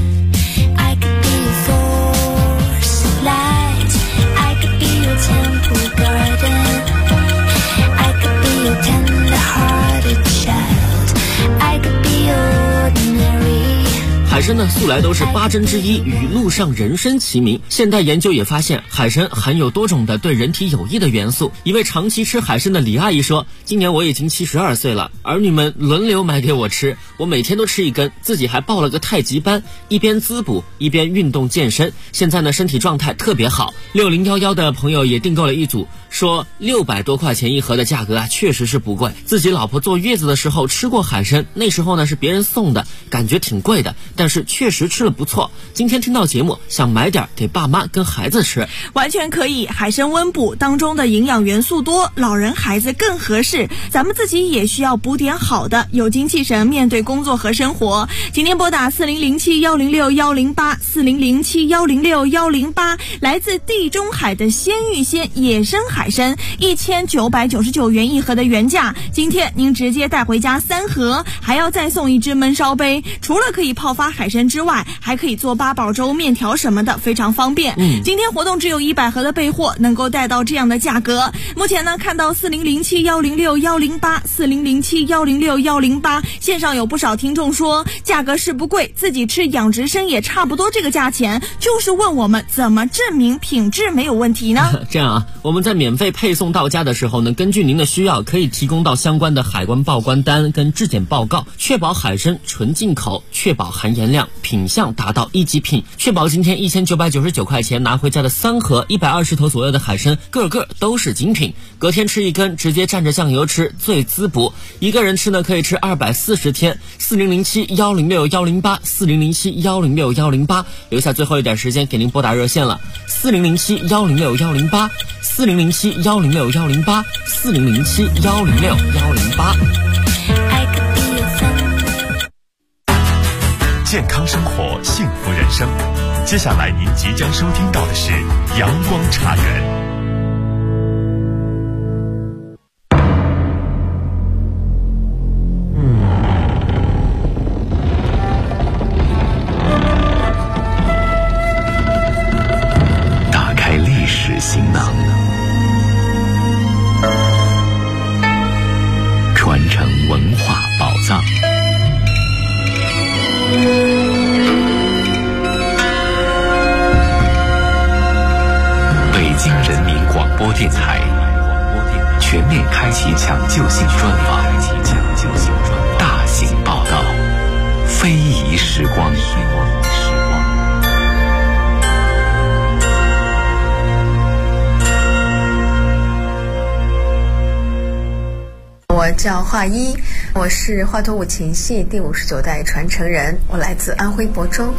海参呢，素来都是8珍之一，与陆上人参齐名。现代研究也发现，海参含有多种的对人体有益的元素。一位长期吃海参的李阿姨说，今年我已经72岁了，儿女们轮流买给我吃，我每天都吃1根，自己还报了个太极班，一边滋补一边运动健身，现在呢身体状态特别好。6011的朋友也订购了1组，说600多块钱1盒的价格啊，确实是不贵。自己老婆坐月子的时候吃过海参，那时候呢是别人送的，感觉挺贵的，但是确实吃了不错。今天听到节目，想买点给爸妈跟孩子吃， 完全可以。海参温补，当中的营养元素多，老人孩子更合适。咱们自己也需要补点好的，有精气神面对工作和生活。今天拨打4007-106-108，4007-106-108，来自地中海的鲜芋仙野生海参，1999元1盒的原价，今天您直接带回家3盒，还要再送1只焖烧杯。除了可以泡发海海参之外，还可以做八宝粥、面条什么的，非常方便。今天活动只有100盒的备货，能够带到这样的价格。目前呢，看到4007106108，4007106108，线上有不少听众说价格是不贵，自己吃养殖参也差不多这个价钱，就是问我们怎么证明品质没有问题呢？ 这样啊，我们在免费配送到家的时候呢，根据您的需要，可以提供到相关的海关报关单跟质检报告，确保海参纯进口，确保含盐量、品相达到1级品，确保今天1999块钱拿回家的3盒120头左右的海参，个个都是精品。隔天吃1根，直接蘸着酱油吃，最滋补。一个人吃呢，可以吃240天。4007106108，4007106108，留下最后一点时间给您拨打热线了。4007106108，4007106108，4007106108。 健康生活，幸福人生。接下来您即将收听到的是阳光茶园。打开历史行囊，传承文化宝藏。北京人民广播电台全面开启抢救性专访，大型报道，非遗时光。 我叫华一，我是华佗五禽戏第59代传承人，我来自安徽亳州。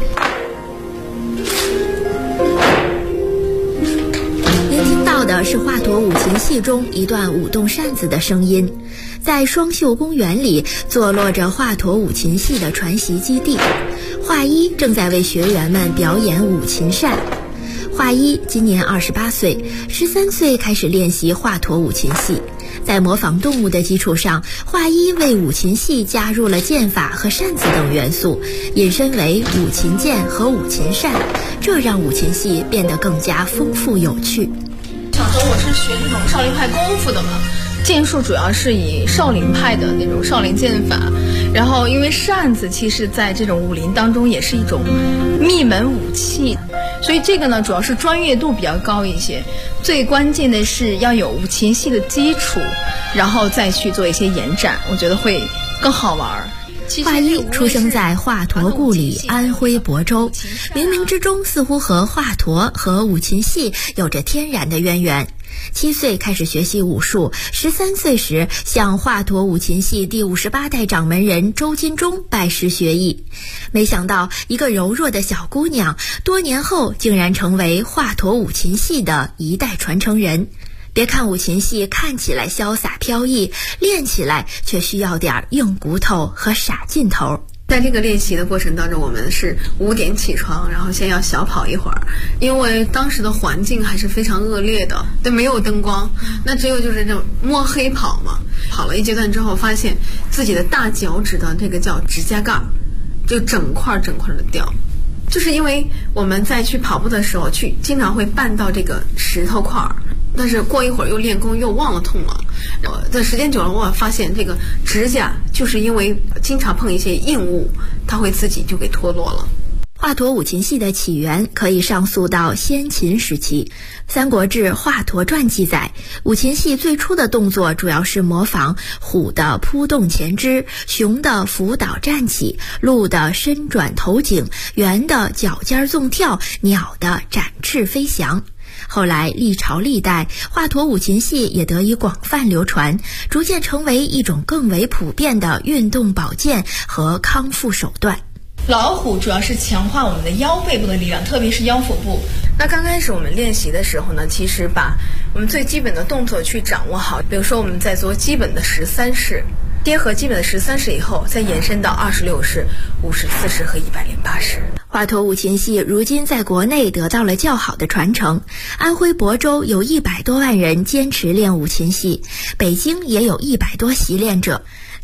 您听到的是华佗五禽戏中一段舞动扇子的声音。在双秀公园里坐落着华佗五禽戏的传习基地，华一正在为学员们表演五禽扇。华一今年28岁，13岁开始练习华佗五禽戏。在模仿动物的基础上，华一为五禽戏加入了剑法和扇子等元素，引申为五禽剑和五禽扇，这让五禽戏变得更加丰富有趣。 小时候我是学这种少林派功夫的嘛，剑术主要是以少林派的那种少林剑法，然后因为扇子其实在这种武林当中也是一种秘门武器，所以这个呢主要是专业度比较高一些，最关键的是要有五禽戏的基础，然后再去做一些延展，我觉得会更好玩。 华一出生在华佗故里安徽亳州，冥冥之中似乎和华佗和五禽戏有着天然的渊源。7岁开始学习武术，13岁时向华佗五禽戏第58代掌门人周金忠拜师学艺。没想到一个柔弱的小姑娘，多年后竟然成为华佗五禽戏的一代传承人。别看五禽戏看起来潇洒飘逸，练起来却需要点硬骨头和傻劲头。 在这个练习的过程当中，我们是5点起床，然后先要小跑一会儿，因为当时的环境还是非常恶劣的，对，没有灯光，那只有就是这种摸黑跑嘛。跑了一阶段之后，发现自己的大脚趾的这个叫指甲盖就整块的掉，就是因为我们在去跑步的时候经常会绊到这个石头块儿，但是过一会儿又练功又忘了痛了。在时间久了，我发现这个指甲就是因为经常碰一些硬物，它会自己就给脱落了。 华佗五禽戏的起源可以上溯到先秦时期，《三国志·华佗传》记载，五禽戏最初的动作主要是模仿虎的扑动前肢，熊的伏倒站起，鹿的伸转头颈，猿的脚尖纵跳，鸟的展翅飞翔。后来历朝历代，华佗五禽戏也得以广泛流传，逐渐成为一种更为普遍的运动保健和康复手段。 老虎主要是强化我们的腰背部的力量，特别是腰腹部。 那刚开始我们练习的时候呢，其实把我们最基本的动作去掌握好，比如说我们在做基本的13式，结合基本的13式以后，再延伸到26式、54式和108式。 华佗五禽戏如今在国内得到了较好的传承，安徽亳州有100多万人坚持练五禽戏，北京也有100多习练者。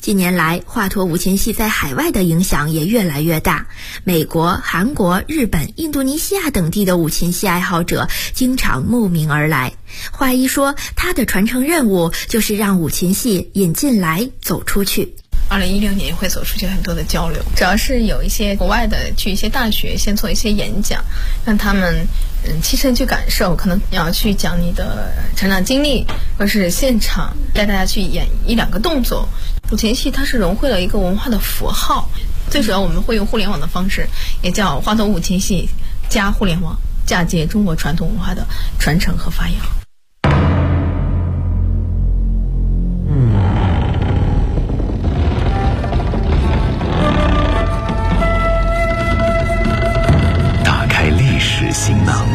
近年来，华佗五禽戏在海外的影响也越来越大。美国、韩国、日本、印度尼西亚等地的五禽戏爱好者经常慕名而来。华医说，他的传承任务就是让五禽戏引进来，走出去。 2016年会走出去很多的交流，主要是有一些国外的去一些大学先做一些演讲，让他们亲身去感受，可能你要去讲你的成长经历，或是现场带大家去演1-2个动作。五禽戏它是融汇了一个文化的符号，最主要我们会用互联网的方式，也叫华佗五禽戏加互联网，嫁接中国传统文化的传承和发扬。 打开历史行囊，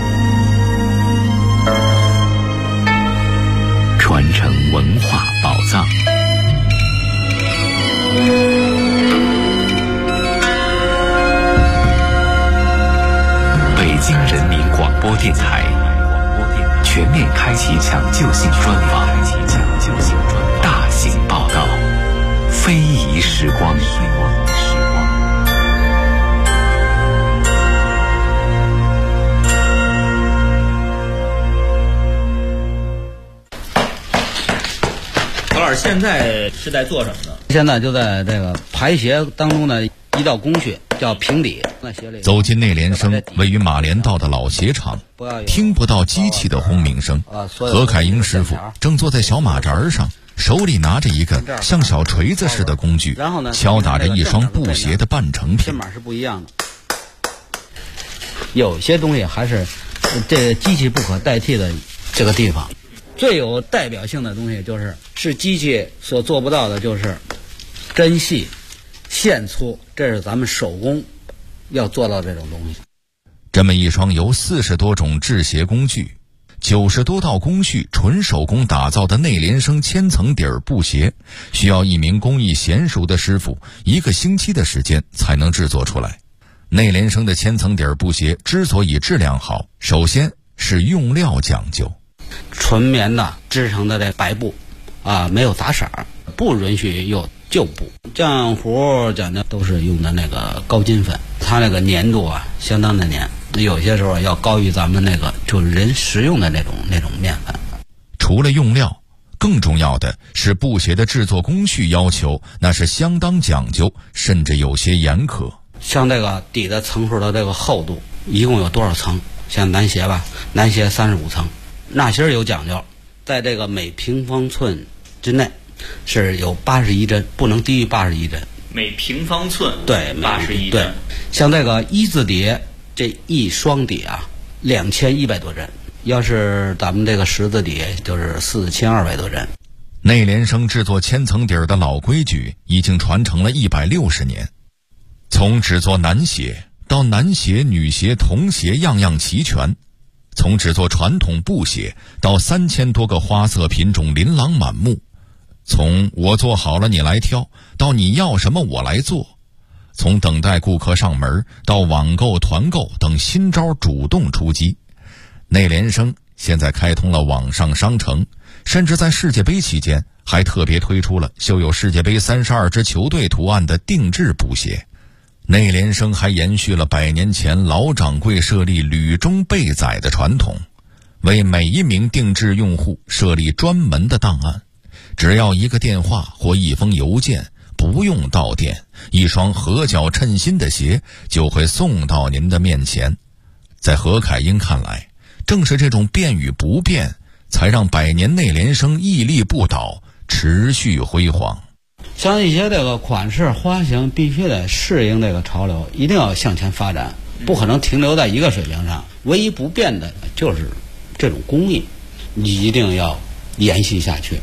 传承文化宝藏。北京人民广播电台全面开启抢救性专访，大型报道，非遗时光。 何老师现在是在做什么呢？ 现在就在这个排协当中的一道工序叫平底。 走进内联升位于马连道的老鞋厂，听不到机器的轰鸣声。何凯英师傅正坐在小马扎上，手里拿着一个像小锤子似的工具，敲打着一双布鞋的半成品。 这码是不一样的，有些东西还是这机器不可代替的这个地方。最有代表性的东西是机器所做不到的，就是针细线粗，这是咱们手工要做到这种东西。 这么一双由40多种制鞋工具、90多道工序纯手工打造的内联升千层底儿布鞋，需要一名工艺娴熟的师傅1个星期的时间才能制作出来。内联升的千层底儿布鞋之所以质量好，首先是用料讲究。 纯棉的织成的这白布没有杂色，不允许有旧布。浆糊讲究都是用的那个高筋粉，它那个粘度相当的粘，有些时候要高于咱们那个就是人食用的那种面粉。 除了用料，更重要的是布鞋的制作工序要求，那是相当讲究，甚至有些严苛。 像这个底的层数的这个厚度一共有多少层？像男鞋男鞋35层。纳鞋有讲究，在这个每平方寸之内是有81针，不能低于81针。 每平方寸对 81针。 对，像这个一字底这一双底2100多针，要是咱们这个十字底就是4200多针。 内联升制作千层底儿的老规矩已经传承了160年，从只做男鞋到男鞋、女鞋、童鞋样样齐全。从只做传统布鞋到3000多个花色品种琳琅满目，从我做好了你来挑到你要什么我来做，从等待顾客上门到网购团购等新招主动出击。内联升现在开通了网上商城，甚至在世界杯期间还特别推出了绣有世界杯32支球队图案的定制布鞋。内联升还延续了100年前老掌柜设立履中备载的传统，为每一名定制用户设立专门的档案，只要一个电话或一封邮件，不用到店，一双合脚称心的鞋就会送到您的面前。在何凯英看来，正是这种变与不变，才让100年内联升屹立不倒，持续辉煌。 像一些这个款式花型必须得适应这个潮流，一定要向前发展，不可能停留在一个水平上。唯一不变的就是这种工艺，你一定要延续下去。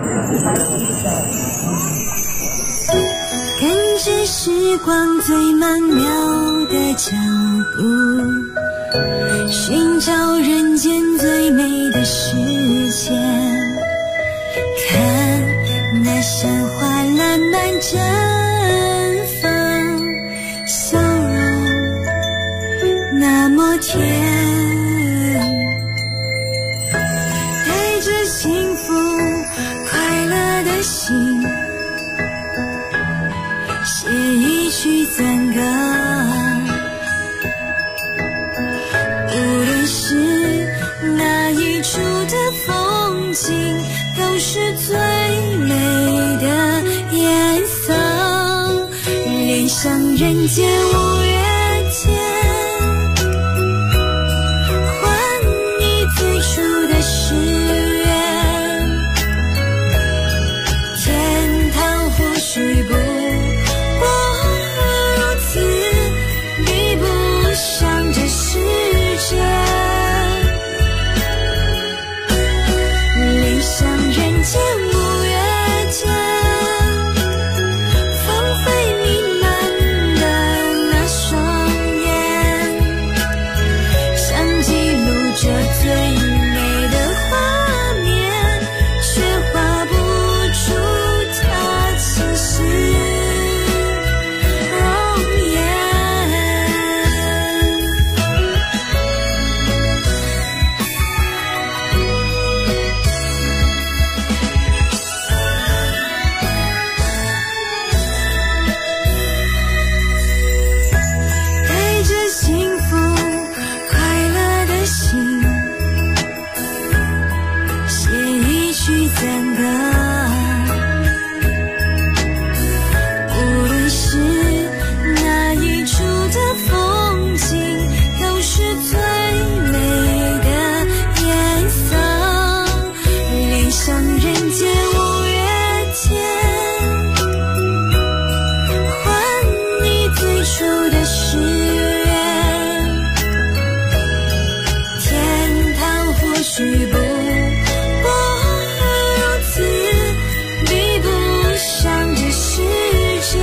跟着时光最曼妙的脚步，寻找人间最美的世界。看那山花烂漫绽放，笑容那么甜，带着幸福快乐的心，写一曲赞歌。无论是哪一处的风景，都是最美的颜色。恋上人间五月天，还你最初的誓言。天堂或许不如此，比不上这世界。恋上人间五月天，芳菲弥漫的那双眼，想记录这最美的画面，却画不出它清晰容颜。带着幸福快乐的心，写一曲赞歌。无论是哪一处的风景，都是最美的颜色。恋上人间五月天，还你最初的誓言。天堂或许不如此，比不上这世界。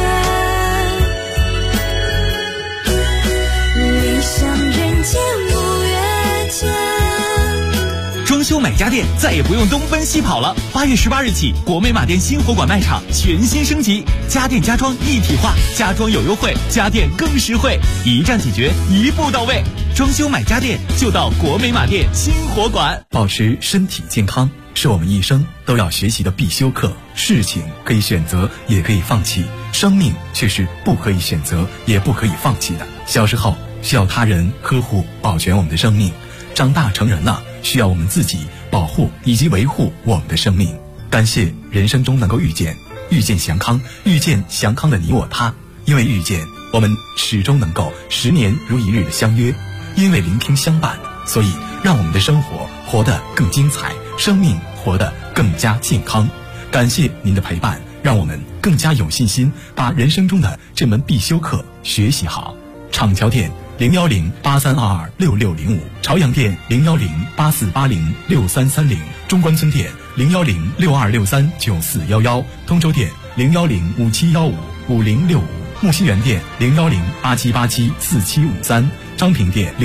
恋上人间五月天。 装修买家电再也不用东奔西跑了。8月18日起，国美马店新火馆卖场全新升级，家电家装一体化，家装有优惠，家电更实惠，一站解决，一步到位。装修买家电就到国美马店新火馆。保持身体健康是我们一生都要学习的必修课。事情可以选择，也可以放弃，生命却是不可以选择，也不可以放弃的。小时候需要他人呵护保全我们的生命，长大成人了，需要我们自己保护以及维护我们的生命。感谢人生中能够遇见祥康，遇见祥康的你我他。因为遇见，我们始终能够10年如一日的相约；因为聆听相伴，所以让我们的生活活得更精彩，生命活得更加健康。感谢您的陪伴，让我们更加有信心把人生中的这门必修课学习好。厂桥店01083226605，朝阳店01084806330，中关村店01062639411，通州店01057155065，木樨园店01087874753，昌平店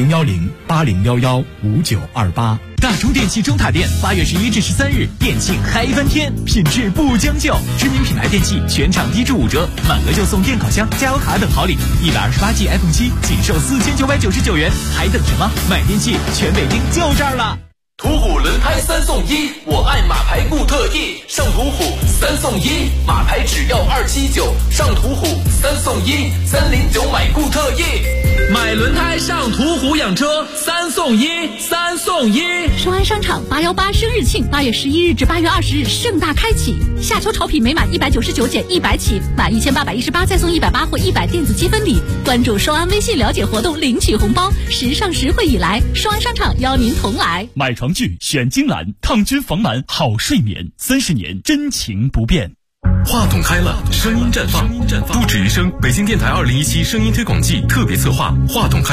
01080115928。大中电器中塔店8月11至13日，店庆嗨翻天，品质不将就，知名品牌电器全场低至5折，满额就送电烤箱、加油卡等好礼，128G iPhone 7仅售4999元，还等什么？买电器全北京就这儿了。 途虎轮胎3送1，我爱马牌固特异，上途虎3送1，马牌只要279，上途虎3送1，309买固特异，买轮胎上途虎养车3送1，3送1。 双安商场818生日庆，8月11日至8月20日盛大开启，夏秋潮品每满199减100起，满1818再送180或100电子积分礼。关注双安微信了解活动，领取红包，时尚实惠以来，双安商场邀您同来。 买床具选金兰，抗菌防螨好睡眠，30年真情不变。 话筒开了，声音绽放。杜指余生，北京电台2017声音推广季特别策划，话筒开。